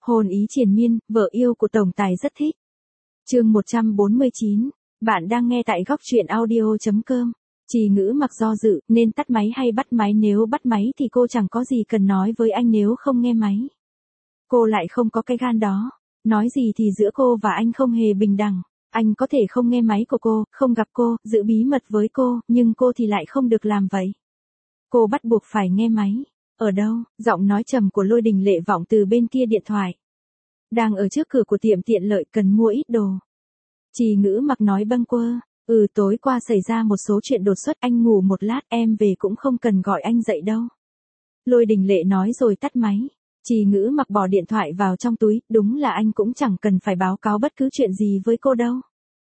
Hôn ý triền miên, vợ yêu của tổng tài rất thích. Chương 149, bạn đang nghe tại góc truyện audio.com. Trì Ngữ mặc do dự, nên tắt máy hay bắt máy, nếu bắt máy thì cô chẳng có gì cần nói với anh, nếu không nghe máy. Cô lại không có cái gan đó, nói gì thì giữa cô và anh không hề bình đẳng. Anh có thể không nghe máy của cô, không gặp cô, giữ bí mật với cô, nhưng cô thì lại không được làm vậy. Cô bắt buộc phải nghe máy. Ở đâu? Giọng nói trầm của Lôi Đình Lệ vọng từ bên kia điện thoại. Đang ở trước cửa của tiệm tiện lợi, cần mua ít đồ. Trì Ngữ mặc nói bâng quơ. Tối qua xảy ra một số chuyện đột xuất, anh ngủ một lát, em về cũng không cần gọi anh dậy đâu. Lôi Đình Lệ nói rồi tắt máy. Trì Ngữ mặc bỏ điện thoại vào trong túi, đúng là anh cũng chẳng cần phải báo cáo bất cứ chuyện gì với cô đâu.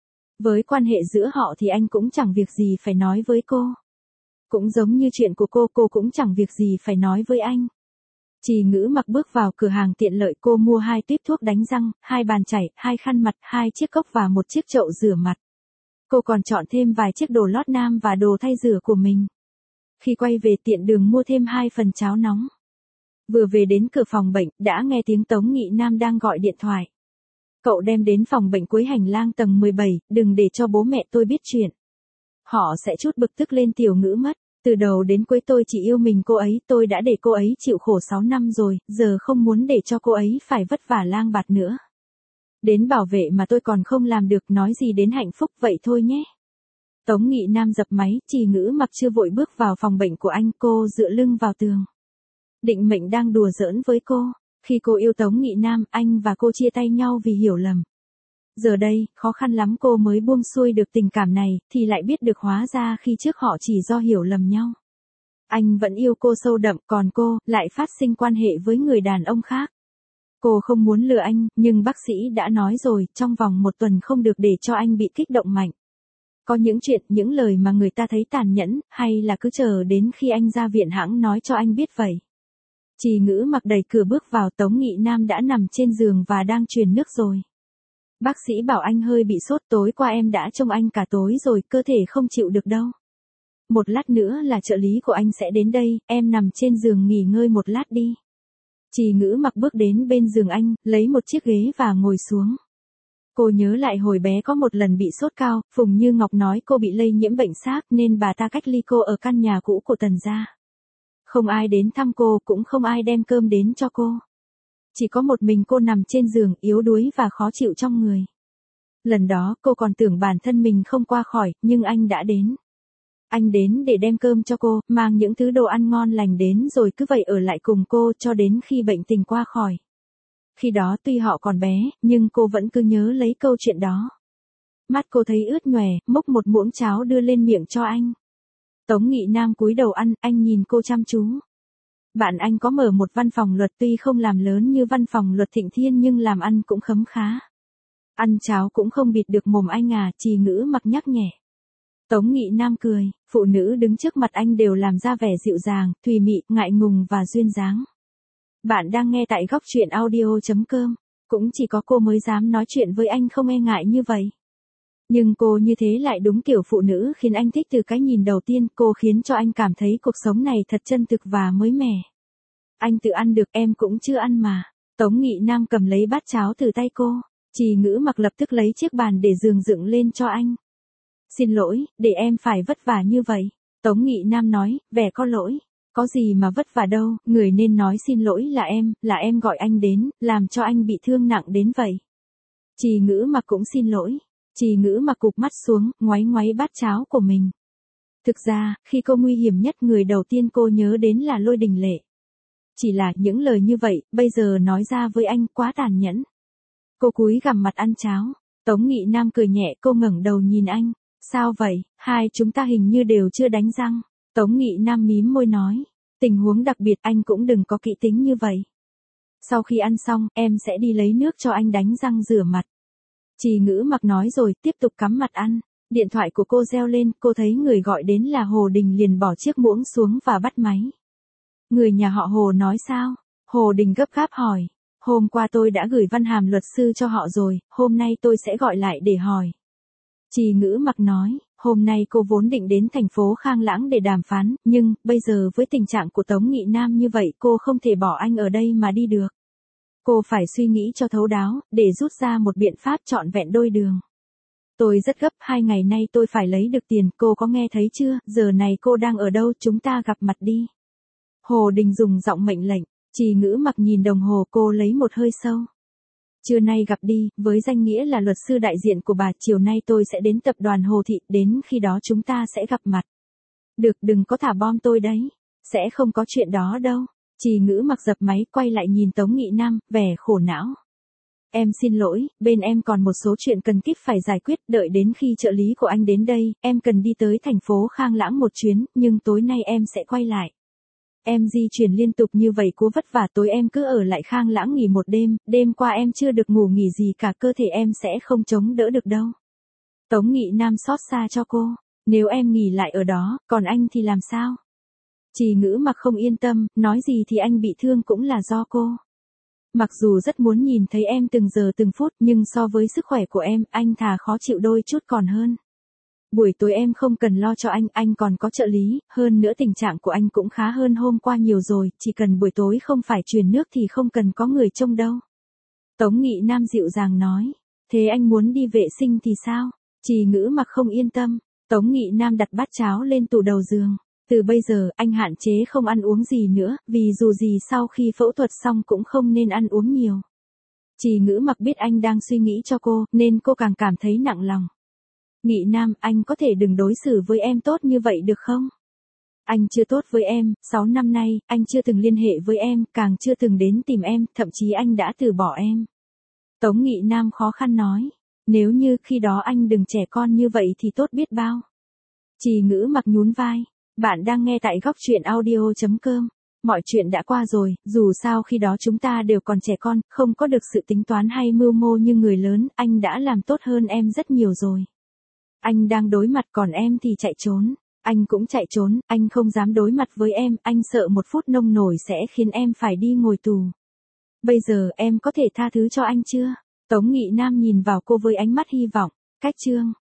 Với quan hệ giữa họ thì anh cũng chẳng việc gì phải nói với cô. Cũng giống như chuyện của cô cũng chẳng việc gì phải nói với anh. Trì Ngữ mặc bước vào cửa hàng tiện lợi, cô mua 2 tuýp thuốc đánh răng, 2 bàn chải, 2 khăn mặt, 2 chiếc cốc và 1 chiếc chậu rửa mặt. Cô còn chọn thêm vài chiếc đồ lót nam và đồ thay rửa của mình. Khi quay về tiện đường mua thêm 2 phần cháo nóng. Vừa về đến cửa phòng bệnh, đã nghe tiếng Tống Nghị Nam đang gọi điện thoại. Cậu đem đến phòng bệnh cuối hành lang tầng 17, đừng để cho bố mẹ tôi biết chuyện. Họ sẽ trút bực tức lên Tiểu Ngữ mất. Từ đầu đến cuối tôi chỉ yêu mình cô ấy, tôi đã để cô ấy chịu khổ 6 năm rồi, giờ không muốn để cho cô ấy phải vất vả lang bạt nữa. Đến bảo vệ mà tôi còn không làm được, nói gì đến hạnh phúc, vậy thôi nhé. Tống Nghị Nam dập máy, Trì Ngữ mặc chưa vội bước vào phòng bệnh của anh, cô dựa lưng vào tường. Định mệnh đang đùa giỡn với cô. Khi cô yêu Tống Nghị Nam, anh và cô chia tay nhau vì hiểu lầm. Giờ đây, khó khăn lắm cô mới buông xuôi được tình cảm này, thì lại biết được hóa ra khi trước họ chỉ do hiểu lầm nhau. Anh vẫn yêu cô sâu đậm, còn cô lại phát sinh quan hệ với người đàn ông khác. Cô không muốn lừa anh, nhưng bác sĩ đã nói rồi, trong vòng 1 tuần không được để cho anh bị kích động mạnh. Có những chuyện, những lời mà người ta thấy tàn nhẫn, hay là cứ chờ đến khi anh ra viện hãng nói cho anh biết vậy. Trì Ngữ mặc đẩy cửa bước vào, Tống Nghị Nam đã nằm trên giường và đang truyền nước rồi. Bác sĩ bảo anh hơi bị sốt, tối qua em đã trông anh cả tối rồi, cơ thể không chịu được đâu. Một lát nữa là trợ lý của anh sẽ đến đây, em nằm trên giường nghỉ ngơi một lát đi. Trì Ngữ mặc bước đến bên giường anh, lấy một chiếc ghế và ngồi xuống. Cô nhớ lại hồi bé có một lần bị sốt cao, Phùng Như Ngọc nói cô bị lây nhiễm bệnh xác nên bà ta cách ly cô ở căn nhà cũ của Tần gia. Không ai đến thăm cô, cũng không ai đem cơm đến cho cô. Chỉ có một mình cô nằm trên giường, yếu đuối và khó chịu trong người. Lần đó cô còn tưởng bản thân mình không qua khỏi, nhưng anh đã đến. Anh đến để đem cơm cho cô, mang những thứ đồ ăn ngon lành đến rồi cứ vậy ở lại cùng cô cho đến khi bệnh tình qua khỏi. Khi đó tuy họ còn bé, nhưng cô vẫn cứ nhớ lấy câu chuyện đó. Mắt cô thấy ướt nhòe, múc một muỗng cháo đưa lên miệng cho anh. Tống Nghị Nam cúi đầu ăn, anh nhìn cô chăm chú. Bạn anh có mở một văn phòng luật, tuy không làm lớn như văn phòng luật Thịnh Thiên nhưng làm ăn cũng khấm khá. Ăn cháo cũng không bịt được mồm anh à, Trì Ngữ mặc nhắc nhẹ. Tống Nghị Nam cười, phụ nữ đứng trước mặt anh đều làm ra vẻ dịu dàng, thùy mị, ngại ngùng và duyên dáng. Bạn đang nghe tại góc truyện audio.com, cũng chỉ có cô mới dám nói chuyện với anh không e ngại như vậy. Nhưng cô như thế lại đúng kiểu phụ nữ khiến anh thích từ cái nhìn đầu tiên, cô khiến cho anh cảm thấy cuộc sống này thật chân thực và mới mẻ. Anh tự ăn được, em cũng chưa ăn mà. Tống Nghị Nam cầm lấy bát cháo từ tay cô. Trì Ngữ mặc lập tức lấy chiếc bàn để giường dựng lên cho anh. Xin lỗi, để em phải vất vả như vậy. Tống Nghị Nam nói, vẻ có lỗi. Có gì mà vất vả đâu, người nên nói xin lỗi là em gọi anh đến, làm cho anh bị thương nặng đến vậy. Trì Ngữ mặc cũng xin lỗi. Trì Ngữ mặc cụp mắt xuống, ngoáy ngoáy bát cháo của mình. Thực ra, khi cô nguy hiểm nhất, người đầu tiên cô nhớ đến là Lôi Đình Lệ. Chỉ là những lời như vậy, bây giờ nói ra với anh quá tàn nhẫn. Cô cúi gằm mặt ăn cháo. Tống Nghị Nam cười nhẹ, cô ngẩng đầu nhìn anh. Sao vậy, hai chúng ta hình như đều chưa đánh răng. Tống Nghị Nam mím môi nói. Tình huống đặc biệt, anh cũng đừng có kỹ tính như vậy. Sau khi ăn xong, em sẽ đi lấy nước cho anh đánh răng rửa mặt. Trì Ngữ mặc nói rồi, tiếp tục cắm mặt ăn. Điện thoại của cô reo lên, cô thấy người gọi đến là Hồ Đình liền bỏ chiếc muỗng xuống và bắt máy. Người nhà họ Hồ nói sao? Hồ Đình gấp gáp hỏi. Hôm qua tôi đã gửi văn hàm luật sư cho họ rồi, hôm nay tôi sẽ gọi lại để hỏi. Trì Ngữ mặc nói, hôm nay cô vốn định đến thành phố Khang Lãng để đàm phán, nhưng bây giờ với tình trạng của Tống Nghị Nam như vậy cô không thể bỏ anh ở đây mà đi được. Cô phải suy nghĩ cho thấu đáo, để rút ra một biện pháp trọn vẹn đôi đường. Tôi rất gấp, 2 ngày nay tôi phải lấy được tiền, cô có nghe thấy chưa, giờ này cô đang ở đâu, chúng ta gặp mặt đi. Hồ Đình dùng giọng mệnh lệnh, Trì Ngữ Mặc nhìn đồng hồ, cô lấy một hơi sâu. Trưa nay gặp đi, với danh nghĩa là luật sư đại diện của bà, chiều nay tôi sẽ đến tập đoàn Hồ Thị, đến khi đó chúng ta sẽ gặp mặt. Được, đừng có thả bom tôi đấy, sẽ không có chuyện đó đâu. Trì Ngữ Mặc dập máy, quay lại nhìn Tống Nghị Nam, vẻ khổ não. Em xin lỗi, bên em còn một số chuyện cần kíp phải giải quyết, đợi đến khi trợ lý của anh đến đây, em cần đi tới thành phố Khang Lãng một chuyến, nhưng tối nay em sẽ quay lại. Em di chuyển liên tục như vậy cố vất vả, tối em cứ ở lại Khang Lãng nghỉ một đêm, đêm qua em chưa được ngủ nghỉ gì cả, cơ thể em sẽ không chống đỡ được đâu. Tống Nghị Nam xót xa cho cô, nếu em nghỉ lại ở đó, còn anh thì làm sao? Trì Ngữ Mặc không yên tâm, nói gì thì anh bị thương cũng là do cô. Mặc dù rất muốn nhìn thấy em từng giờ từng phút, nhưng so với sức khỏe của em, anh thà khó chịu đôi chút còn hơn. Buổi tối em không cần lo cho anh còn có trợ lý, hơn nữa tình trạng của anh cũng khá hơn hôm qua nhiều rồi, chỉ cần buổi tối không phải truyền nước thì không cần có người trông đâu. Tống Nghị Nam dịu dàng nói, thế anh muốn đi vệ sinh thì sao? Trì Ngữ Mặc không yên tâm, Tống Nghị Nam đặt bát cháo lên tủ đầu giường. Từ bây giờ, anh hạn chế không ăn uống gì nữa, vì dù gì sau khi phẫu thuật xong cũng không nên ăn uống nhiều. Trì Ngữ Mặc biết anh đang suy nghĩ cho cô, nên cô càng cảm thấy nặng lòng. Nghị Nam, anh có thể đừng đối xử với em tốt như vậy được không? Anh chưa tốt với em, 6 năm nay, anh chưa từng liên hệ với em, càng chưa từng đến tìm em, thậm chí anh đã từ bỏ em. Tống Nghị Nam khó khăn nói, nếu như khi đó anh đừng trẻ con như vậy thì tốt biết bao. Trì Ngữ Mặc nhún vai. Bạn đang nghe tại góc truyện audio.com. Mọi chuyện đã qua rồi, dù sao khi đó chúng ta đều còn trẻ con, không có được sự tính toán hay mưu mô như người lớn, anh đã làm tốt hơn em rất nhiều rồi. Anh đang đối mặt còn em thì chạy trốn. Anh cũng chạy trốn, anh không dám đối mặt với em, anh sợ một phút nông nổi sẽ khiến em phải đi ngồi tù. Bây giờ em có thể tha thứ cho anh chưa? Tống Nghị Nam nhìn vào cô với ánh mắt hy vọng. Cách chương